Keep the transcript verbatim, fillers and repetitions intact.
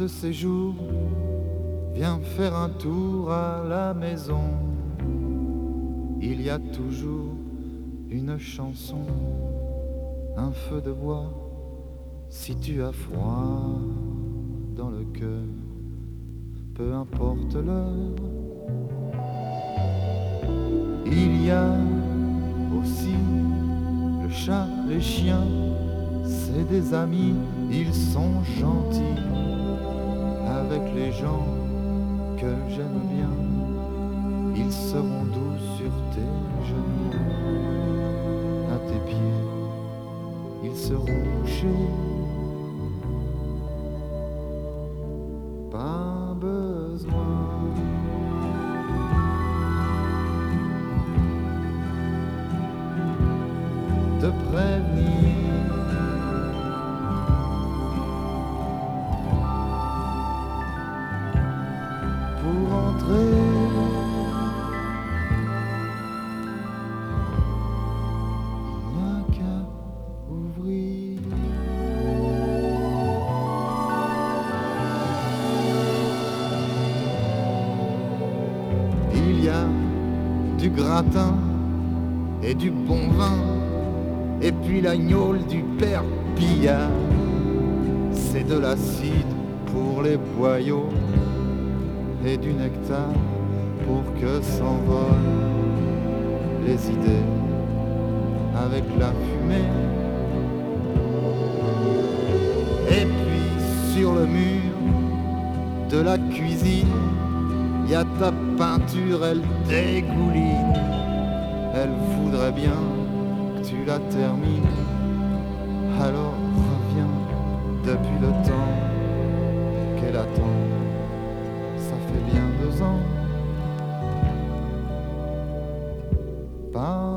de ces jours, viens faire un tour à la maison. Il y a toujours une chanson, un feu de bois, si tu as froid dans le cœur, peu importe l'heure. Il y a aussi le chat, les chiens, c'est des amis, ils sont gentils avec les gens que j'aime bien. Ils seront doux sur tes genoux, à tes pieds, ils seront couchés. Pas besoin de prévenir. Pour entrer, il n'y a qu'à ouvrir. Il y a du gratin et du bon vin, et puis la gnôle du père Pillard. C'est de l'acide pour les boyaux et du nectar pour que s'envolent les idées avec la fumée. Et puis sur le mur de la cuisine, il y a ta peinture, elle dégouline. Elle voudrait bien que tu la termines. Alors reviens depuis le temps qu'elle attend. Ça fait bien deux ans. Pas